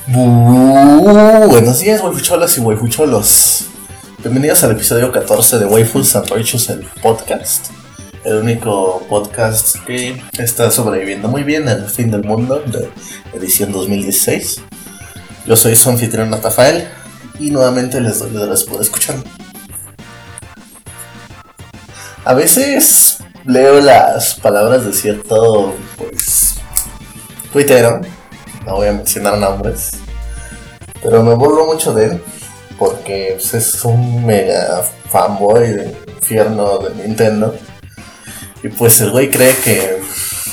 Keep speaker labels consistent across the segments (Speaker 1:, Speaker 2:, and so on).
Speaker 1: Buenos días, waifucholas y waifucholos. Bienvenidos al episodio 14 de Waifus and Rachus, el podcast. El único podcast que está sobreviviendo muy bien al fin del mundo de edición 2016. Yo soy su anfitrión Rafael y nuevamente les doy las gracias por escucharme. A veces leo las palabras de cierto, tuitero, no voy a mencionar nombres, pero me burlo mucho de él porque es un mega fanboy del infierno de Nintendo. Y pues el güey cree que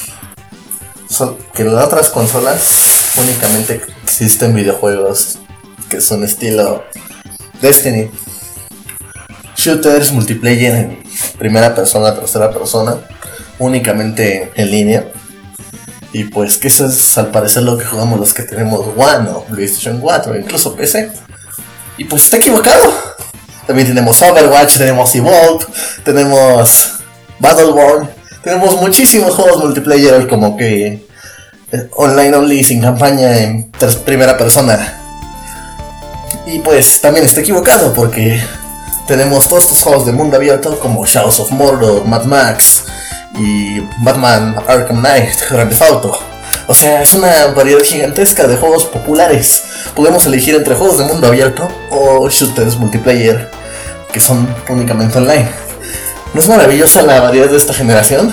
Speaker 1: en las otras consolas únicamente existen videojuegos que son estilo Destiny, shooters multiplayer en primera persona, tercera persona, únicamente en línea. Y pues que eso es al parecer lo que jugamos los que tenemos One o PlayStation 4 o incluso PC. Y pues está equivocado. También tenemos Overwatch, tenemos Evolve, tenemos Battleborn, tenemos muchísimos juegos multiplayer como que online only, sin campaña, en primera persona. Y pues también está equivocado porque tenemos todos estos juegos de mundo abierto como Shadows of Mordor, Mad Max y Batman Arkham Knight, Grand Theft Auto. O sea, es una variedad gigantesca de juegos populares. Podemos elegir entre juegos de mundo abierto o shooters multiplayer que son únicamente online. ¿No es maravillosa la variedad de esta generación?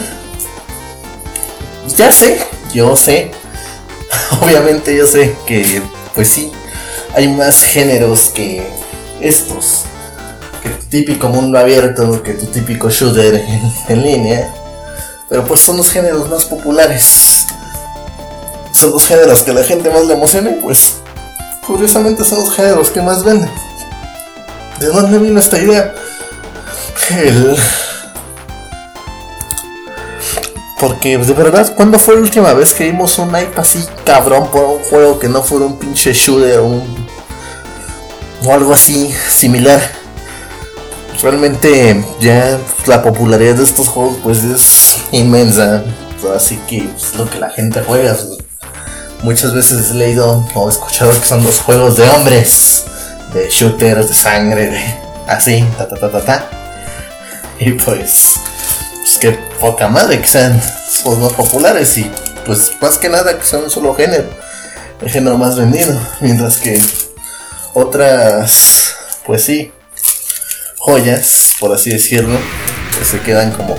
Speaker 1: Ya sé, yo sé. Obviamente yo sé que, pues sí, hay más géneros que estos. Que tu típico mundo abierto, que tu típico shooter en línea. Pero pues son los géneros más populares. Son los géneros que la gente más le emociona y pues curiosamente son los géneros que más venden. ¿De dónde vino esta idea? Porque de verdad, ¿cuándo fue la última vez que vimos un hype así cabrón por un juego que no fuera un pinche shooter o algo así similar? Realmente ya la popularidad de estos juegos pues es inmensa, así que es lo que la gente juega. Muchas veces he leído o escuchado que son los juegos de hombres, de shooters, de sangre, de así, y pues que poca madre que sean los más populares y pues más que nada que sean un solo género, el género más vendido, mientras que otras, pues sí, joyas, por así decirlo, que se quedan como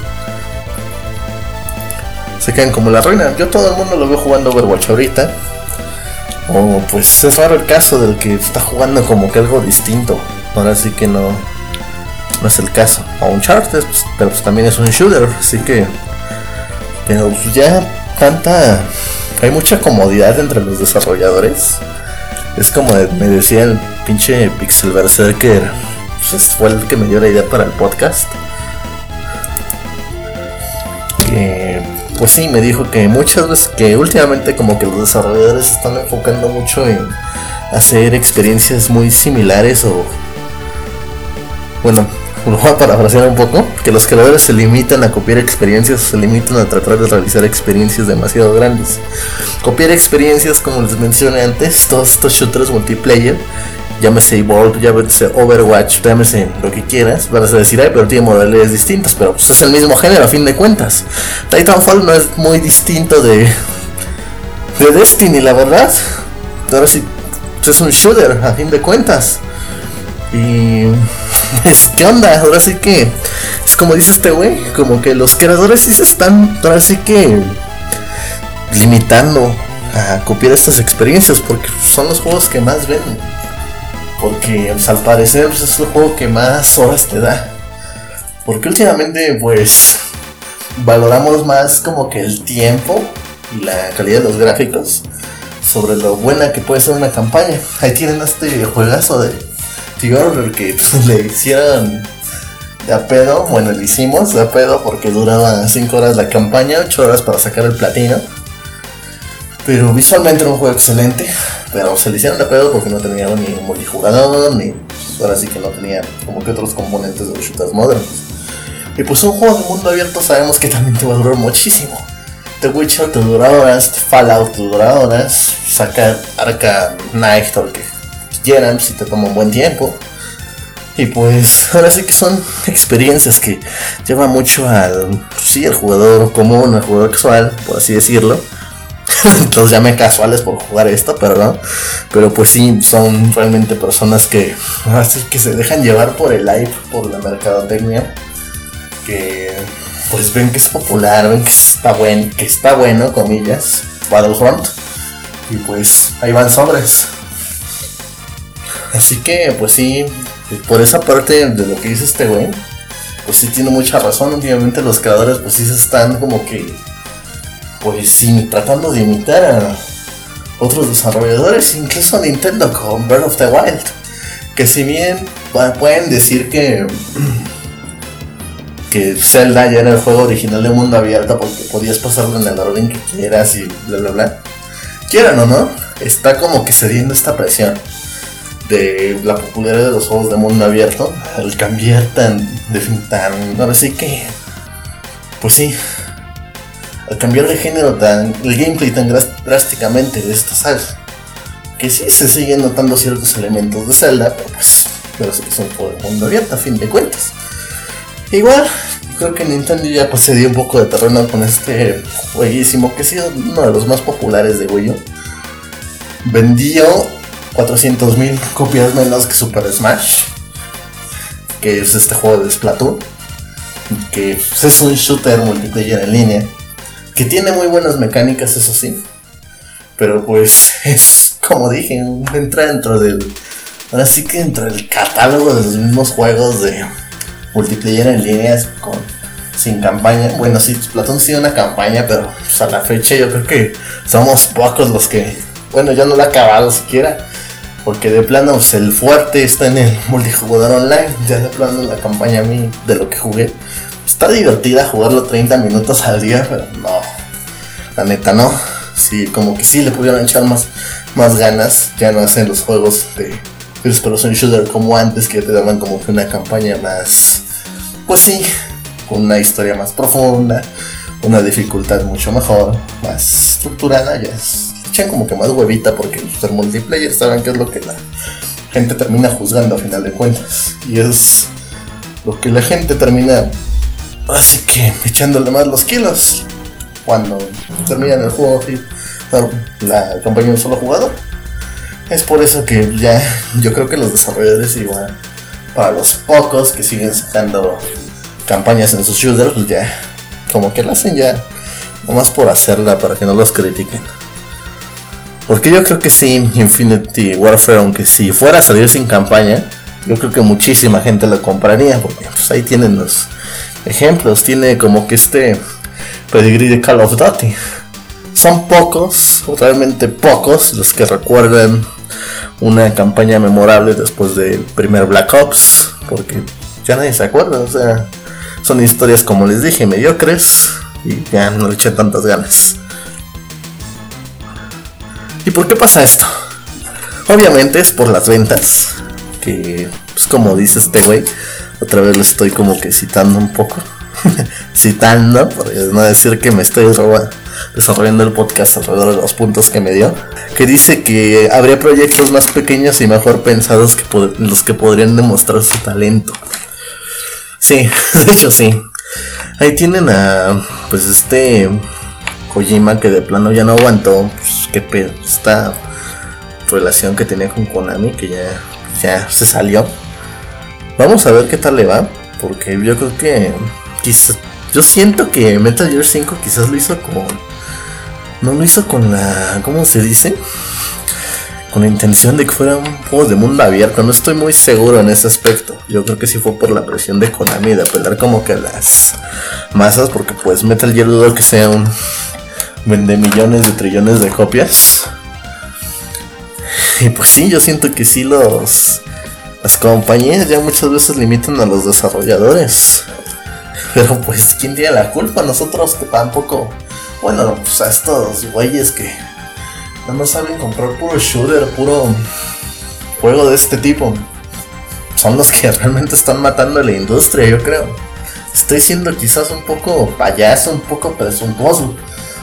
Speaker 1: la ruina. Yo todo el mundo lo veo jugando Overwatch ahorita, o pues es raro el caso del que está jugando como que algo distinto. Ahora sí que no es el caso. O Uncharted, pero pues también es un shooter, así que, pero pues ya hay mucha comodidad entre los desarrolladores. Es como me decía el pinche Pixel Berserker, pues fue el que me dio la idea para el podcast, que pues sí, me dijo que muchas veces, que últimamente como que los desarrolladores se están enfocando mucho en hacer experiencias muy similares o, bueno, lo voy a parafrasear un poco, que los creadores se limitan a copiar experiencias, se limitan a tratar de realizar experiencias demasiado grandes. Copiar experiencias, como les mencioné antes, todos estos shooters multiplayer, llámese Evolve, llámese Overwatch, llámese lo que quieras, vas a decir, ay, pero tiene modalidades distintas, pero pues es el mismo género a fin de cuentas. Titanfall no es muy distinto de Destiny, la verdad. Ahora sí, pues es un shooter a fin de cuentas. Y pues, ¿qué onda? Ahora sí que es como dice este güey, como que los creadores sí se están, ahora sí que, limitando a copiar estas experiencias porque son los juegos que más venden. Porque pues, al parecer pues, es el juego que más horas te da. Porque últimamente pues valoramos más como que el tiempo y la calidad de los gráficos sobre lo buena que puede ser una campaña. Ahí tienen este juegazo de The Order que pues, le hicieron de a pedo. Bueno, le hicimos de a pedo porque duraba 5 horas la campaña, 8 horas para sacar el platino. Pero visualmente era un juego excelente. Pero se le hicieron de pedo porque no tenía ni multijugador, ni pues, ahora sí que no tenía como que otros componentes de los shooters modernos. Y pues un juego de mundo abierto sabemos que también te va a durar muchísimo. The Witcher te dura horas, Fallout te dura horas, sacar Arkham Knight o lo que quieran, si te toma un buen tiempo. Y pues ahora sí que son experiencias que llevan mucho al jugador común, al jugador casual, por así decirlo. Los llamé casuales por jugar esto, perdón. Pero pues sí, son realmente personas que así que se dejan llevar por el hype, por la mercadotecnia. Que pues ven que es popular, ven que está bueno, comillas, Battlefront. Y pues ahí van sobres. Así que pues sí, por esa parte de lo que dice este güey, pues sí tiene mucha razón. Últimamente los creadores pues sí se están como que, pues sí, tratando de imitar a otros desarrolladores, incluso a Nintendo con Breath of the Wild. Que si bien pueden decir que Zelda ya era el juego original de mundo abierto porque podías pasarlo en el orden que quieras y bla bla bla, quieran o no, está como que cediendo esta presión de la popularidad de los juegos de mundo abierto al cambiar tan ahora sí que, pues sí, al cambiar de género el gameplay tan drásticamente de esta saga, que sí se siguen notando ciertos elementos de Zelda, pero sí que es un juego de mundo abierto a fin de cuentas. Igual, creo que Nintendo ya pues se dio un poco de terreno con este jueguísimo que ha sido uno de los más populares de Wii U. Vendió 400,000 copias menos que Super Smash, que es este juego de Splatoon, que es un shooter multiplayer en línea, que tiene muy buenas mecánicas, eso sí, pero pues es, como dije, entra dentro del catálogo de los mismos juegos de multiplayer en línea sin campaña. Bueno, sí, Splatoon sí una campaña, pero pues, a la fecha yo creo que somos pocos los que, bueno, yo no lo he acabado siquiera, porque de plano pues, el fuerte está en el multijugador online. Ya de plano la campaña a mí, de lo que jugué, está divertida jugarlo 30 minutos al día, pero no, la neta no. Sí, como que sí le pudieron echar más ganas. Ya no hacen los juegos de first person shooter como antes, que te daban como que una campaña más, pues sí, con una historia más profunda, una dificultad mucho mejor, más estructurada. Ya echan como que más huevita, porque el multiplayer saben que es lo que la gente termina juzgando a final de cuentas, y es lo que la gente termina así que echándole más los kilos cuando terminan el juego así, la campaña de un solo jugador. Es por eso que ya yo creo que los desarrolladores, igual para los pocos que siguen sacando campañas en sus shooters, pues ya como que lo hacen ya nomás por hacerla, para que no los critiquen. Porque yo creo que sí, Infinity Warfare, aunque si fuera a salir sin campaña, yo creo que muchísima gente lo compraría, porque pues ahí tienen los ejemplos. Tiene como que este pedigree de Call of Duty. Son pocos, realmente pocos, los que recuerdan una campaña memorable después del primer Black Ops, porque ya nadie se acuerda. O sea, son historias, como les dije, mediocres, y ya no le eché tantas ganas. ¿Y por qué pasa esto? Obviamente es por las ventas, que pues como dice este güey, otra vez lo estoy como que citando un poco. Citando, por no decir que me estoy desarrollando el podcast alrededor de los puntos que me dio, que dice que habría proyectos más pequeños y mejor pensados que los que podrían demostrar su talento. Sí, de hecho sí. Ahí tienen a pues Kojima, que de plano ya no aguantó, pues, que pedo, esta relación que tenía con Konami, que ya se salió. Vamos a ver qué tal le va, porque yo creo que yo siento que Metal Gear 5 quizás no lo hizo con la, ¿cómo se dice? Con la intención de que fuera un juego de mundo abierto. No estoy muy seguro en ese aspecto. Yo creo que sí fue por la presión de Konami de apelar como que a las masas, porque pues Metal Gear dudo que sea un vende millones de trillones de copias. Y pues sí, yo siento que sí las compañías ya muchas veces limitan a los desarrolladores. Pero pues, ¿quién tiene la culpa? Nosotros, que tampoco, bueno, pues a estos güeyes que no saben comprar puro shooter, puro juego de este tipo, son los que realmente están matando a la industria, yo creo. Estoy siendo quizás un poco payaso, un poco presuntuoso,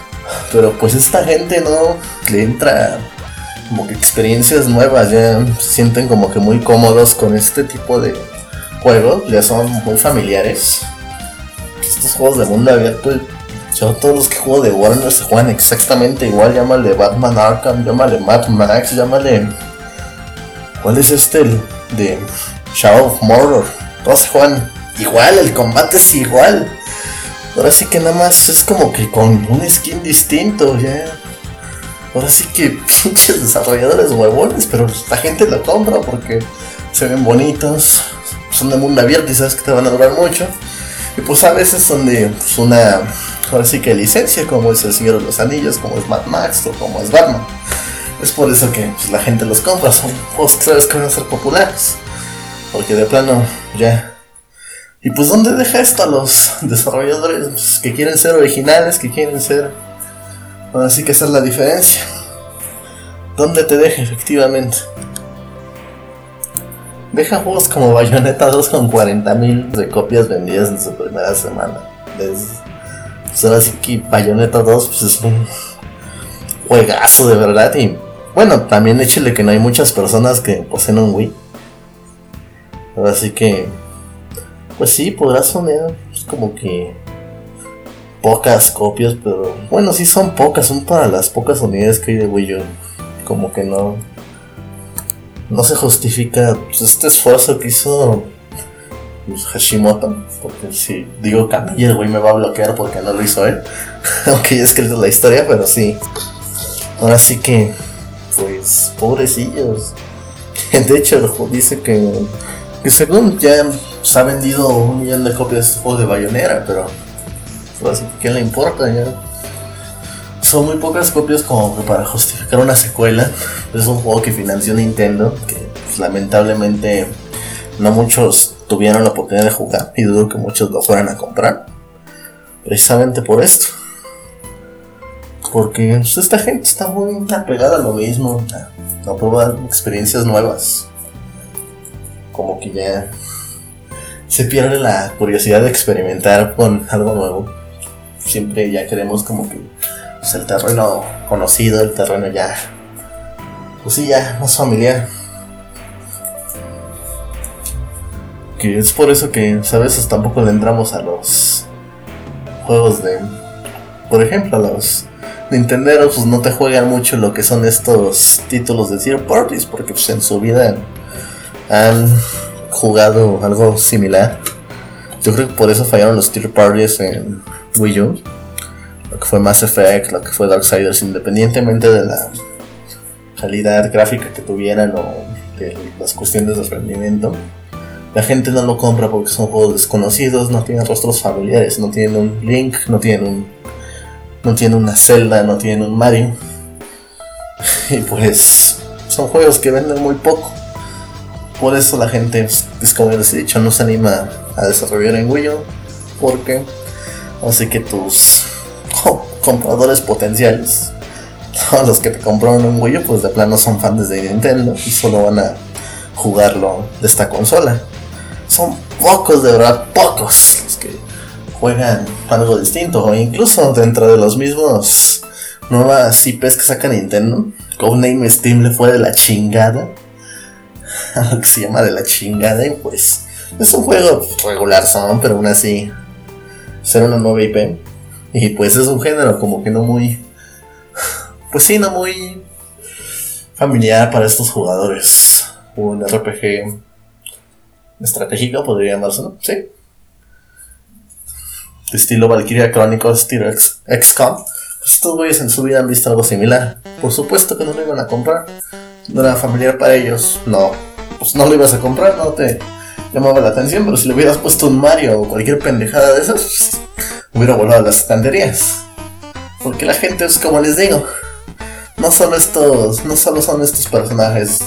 Speaker 1: Pero pues esta gente no le entra como que experiencias nuevas, ya se sienten como que muy cómodos con este tipo de juegos, ya son muy familiares. Estos juegos de mundo abierto, yo todos los que juego de Warner se juegan exactamente igual, llámale Batman Arkham, llámale Mad Max, llámale... ¿Cuál es este? El de Shadow of Mordor. Todos se juegan igual, el combate es igual. Ahora sí que nada más es como que con un skin distinto, ya. Ahora sí que pinches desarrolladores huevones, pero la gente lo compra porque se ven bonitos, son de mundo abierto y sabes que te van a durar mucho. Y pues a veces son de pues una, ahora sí que licencia, como es El Señor de los Anillos, como es Mad Max o como es Batman. Es por eso que pues, la gente los compra, son juegos que sabes que van a ser populares. Porque de plano ya... Y pues ¿dónde deja esto a los desarrolladores pues, que quieren ser originales, que quieren ser... Ahora sí que esa es la diferencia. ¿Dónde te deja efectivamente? Deja juegos como Bayonetta 2 con 40,000 de copias vendidas en su primera semana. Pues ahora sí que Bayonetta 2 pues, es un juegazo de verdad. Y bueno, también échale que no hay muchas personas que poseen un Wii. Así que pues sí, podrá sonar como que pocas copias, pero bueno, sí son pocas, son para las pocas unidades que hay de Wii U. Como que no se justifica pues, este esfuerzo que hizo pues, Hashimoto. Porque si digo Camilla, el güey me va a bloquear porque no lo hizo él. Aunque ya he escrito la historia, pero sí. Ahora sí que, pues, pobrecillos. De hecho, dice que según ya se ha vendido 1 millón de copias de este juego de Bayonetta, pero así que ¿quién le importa? Ya son muy pocas copias como que para justificar una secuela. Es un juego que financió Nintendo, que pues, lamentablemente no muchos tuvieron la oportunidad de jugar y dudo que muchos lo fueran a comprar precisamente por esto, porque pues, esta gente está muy apegada a lo mismo, a probar experiencias nuevas. Como que ya se pierde la curiosidad de experimentar con algo nuevo. Siempre ya queremos como que pues, el terreno conocido, el terreno ya, pues sí, ya más familiar. Que es por eso que a veces tampoco le entramos a los juegos de, por ejemplo, a los Nintenderos, pues no te juegan mucho lo que son estos títulos de third parties, porque pues en su vida han jugado algo similar. Yo creo que por eso fallaron los third parties en Wii U. Lo que fue Mass Effect, lo que fue Darksiders, independientemente de la calidad gráfica que tuvieran o de las cuestiones de rendimiento, la gente no lo compra porque son juegos desconocidos, no tienen rostros familiares, no tienen un Link, no tienen una Zelda, no tienen un Mario. Y pues son juegos que venden muy poco. Por eso la gente, es como les he dicho, no se anima a desarrollar en Wii U, porque así que tus compradores potenciales, todos los que te compraron en Wii U, pues de plano son fans de Nintendo y solo van a jugarlo de esta consola. Son pocos, de verdad, pocos los que juegan algo distinto, o incluso dentro de los mismos nuevas IPs que saca Nintendo. Codename Steam le fue de la chingada, a lo que se llama de la chingada, y pues es un juego regular son, pero aún así ser una nueva IP, y pues es un género como que no muy, pues sí, no muy familiar para estos jugadores. Un RPG estratégico podría llamarse, ¿no? Sí, de estilo Valkyria Chronicles, estilo XCOM. Pues estos güeyes en su vida han visto algo similar. Por supuesto que no lo iban a comprar, no era familiar para ellos, no, pues no lo ibas a comprar, no te llamaba la atención. Pero si le hubieras puesto un Mario o cualquier pendejada de esas, pues, hubiera volado a las estanterías. Porque la gente es como les digo, no solo son estos personajes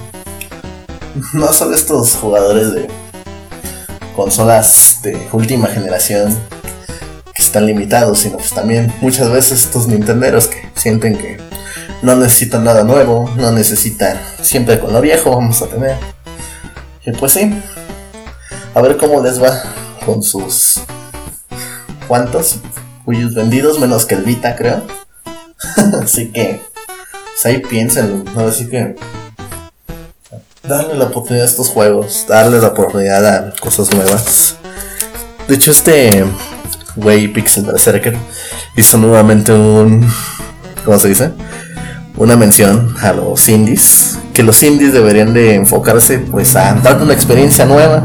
Speaker 1: no solo estos jugadores de consolas de última generación que están limitados, sino pues también muchas veces estos nintenderos que sienten que no necesitan nada nuevo, no necesitan, siempre con lo viejo vamos a tener. Y pues sí, a ver cómo les va con sus... ¿Cuántos Wii U vendidos? Menos que el Vita, creo. Así que pues ahí piénsenlo, ¿no? Así que darle la oportunidad a estos juegos, darle la oportunidad a cosas nuevas. De hecho, este güey Pixel Berserker hizo nuevamente ¿cómo se dice? Una mención a los indies, que los indies deberían de enfocarse pues a darte una experiencia nueva,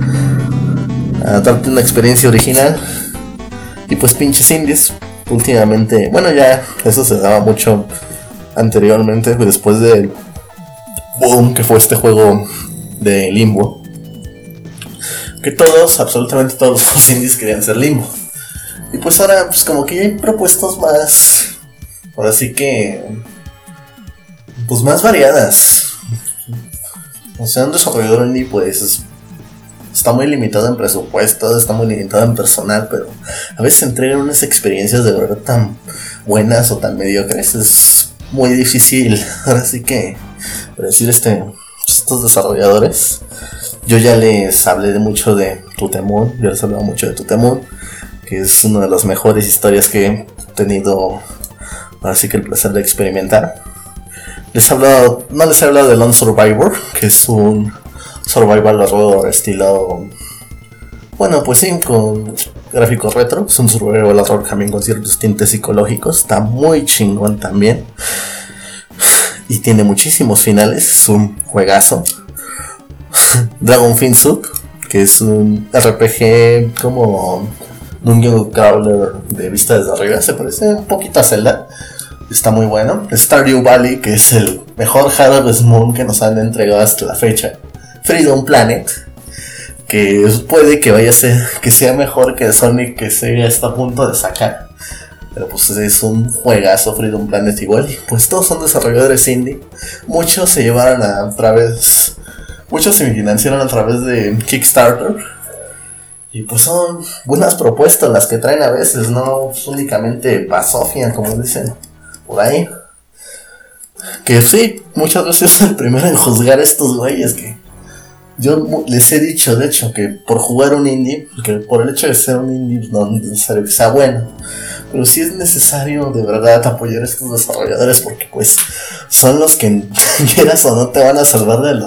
Speaker 1: a darte una experiencia original. Y pues pinches indies últimamente, bueno, ya eso se daba mucho anteriormente, después del boom que fue este juego de Limbo, que absolutamente todos los indies querían ser Limbo. Y pues ahora pues como que ya hay propuestas más, ahora sí que pues más variadas. O sea, un desarrollador indie pues está muy limitado en presupuesto, está muy limitado en personal, pero a veces entregan unas experiencias de verdad tan buenas o tan mediocres. Es muy difícil, ahora sí que predecir estos desarrolladores. Yo ya les hablé mucho de To The Moon, que es una de las mejores historias que he tenido, ahora sí que el placer de experimentar. No les he hablado de Lone Survivor, que es un survival horror estilo, bueno pues sí, con gráficos retro. Es un survival horror también con ciertos tintes psicológicos, está muy chingón también y tiene muchísimos finales, es un juegazo. Dragon Fin Soup, que es un RPG como Dungeon Crawler de vista desde arriba, se parece un poquito a Zelda, está muy bueno. Stardew Valley, que es el mejor Harvest Moon que nos han entregado hasta la fecha. Freedom Planet, que puede que vaya a ser, que sea mejor que Sonic, que se está a punto de sacar, pero pues es un juegazo Freedom Planet igual. Y pues todos son desarrolladores indie, muchos se llevaron muchos se financiaron a través de Kickstarter, y pues son buenas propuestas las que traen a veces, no únicamente basofia como dicen por ahí. Que sí, muchas veces soy el primero en juzgar a estos güeyes, que yo les he dicho, de hecho, que por jugar un indie, que por el hecho de ser un indie no es necesario que sea bueno, pero sí es necesario de verdad apoyar a estos desarrolladores, porque pues son los que quieras o no te van a salvar de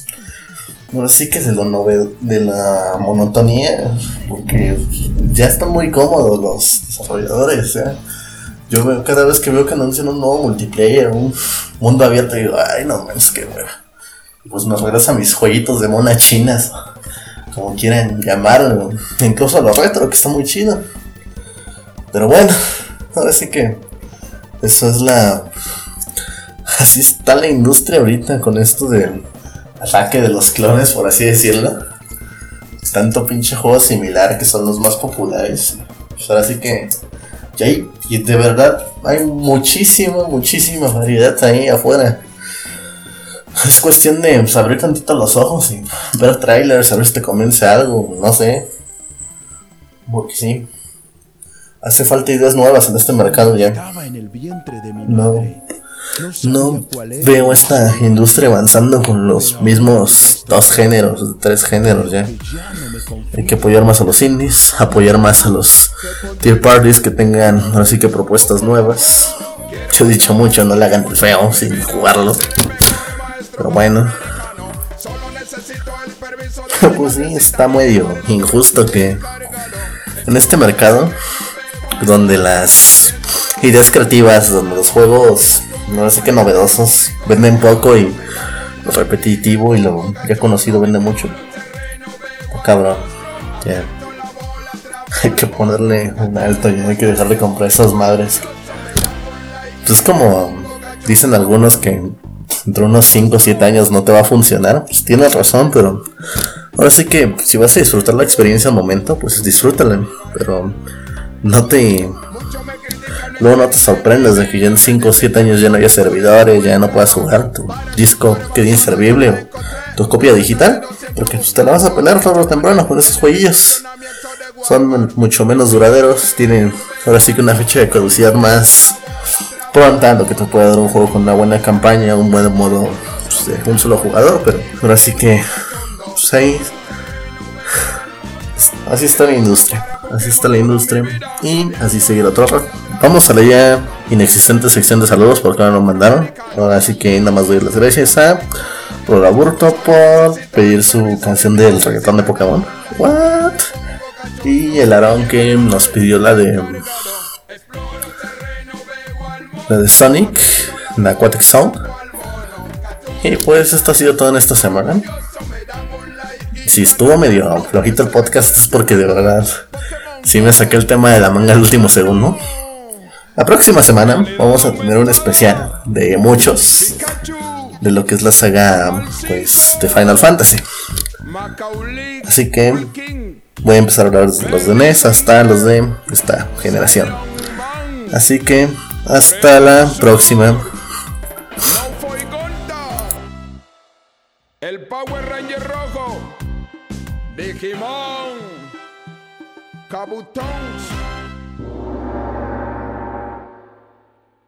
Speaker 1: de la monotonía, porque ya están muy cómodos los desarrolladores, ¿eh? Yo veo, cada vez que veo que anuncian un nuevo multiplayer, un mundo abierto, digo, ay no mames, qué hueva. Y pues me regreso a mis jueguitos de monas chinas, como quieran llamarlo, incluso a lo retro, que está muy chido. Pero bueno, ahora sí que eso es así está la industria ahorita con esto del ataque de los clones, por así decirlo. Tanto pinche juego similar que son los más populares. Pues ahora sí que y de verdad hay muchísima variedad ahí afuera. Es cuestión de pues, abrir tantito los ojos y ver trailers, a ver si te convence algo, no sé. Porque sí, hace falta ideas nuevas en este mercado ya. No veo esta industria avanzando con los mismos 3 géneros ya. Hay que apoyar más a los indies, apoyar más a los tier parties que tengan así que propuestas nuevas. Yo he dicho mucho, no le hagan el feo sin jugarlo. Pero bueno, pues sí, está medio injusto que en este mercado donde las ideas creativas, donde los juegos no sé qué novedosos venden poco y lo repetitivo y lo ya conocido vende mucho. Oh, cabrón, ya hay que ponerle un alto, ya hay que dejar de comprar esas madres. Pues es como dicen algunos que entre unos 5 o 7 años no te va a funcionar. Pues tienes razón, pero ahora sí que si vas a disfrutar la experiencia al momento, pues disfrútala, pero luego no te sorprendes de que ya en 5 o 7 años ya no haya servidores, ya no puedas jugar, tu disco quede inservible o tu copia digital, porque pues te la vas a pelar tarde o temprano con esos jueguillos. Son mucho menos duraderos, tienen ahora sí que una fecha de caducidad más pronta, lo que te puede dar un juego con una buena campaña, un buen modo pues, de un solo jugador, pero ahora sí que pues ahí así está la industria y así seguirá otro rato. Vamos a la ya inexistente sección de saludos porque no nos mandaron. Ahora sí que nada más doy las gracias a Roraburto por pedir su canción del reggaetón de Pokémon. What? Y el Aarón que nos pidió la de Sonic, la Aquatic Sound. Y pues esto ha sido todo en esta semana. Si estuvo medio flojito el podcast es porque de verdad sí me saqué el tema de la manga al último segundo. La próxima semana vamos a tener un especial de muchos de lo que es la saga pues de Final Fantasy. Así que voy a empezar a hablar de los de NES hasta los de esta generación. Así que hasta la próxima.
Speaker 2: El Power Ranger rojo, Digimon, Kabutops.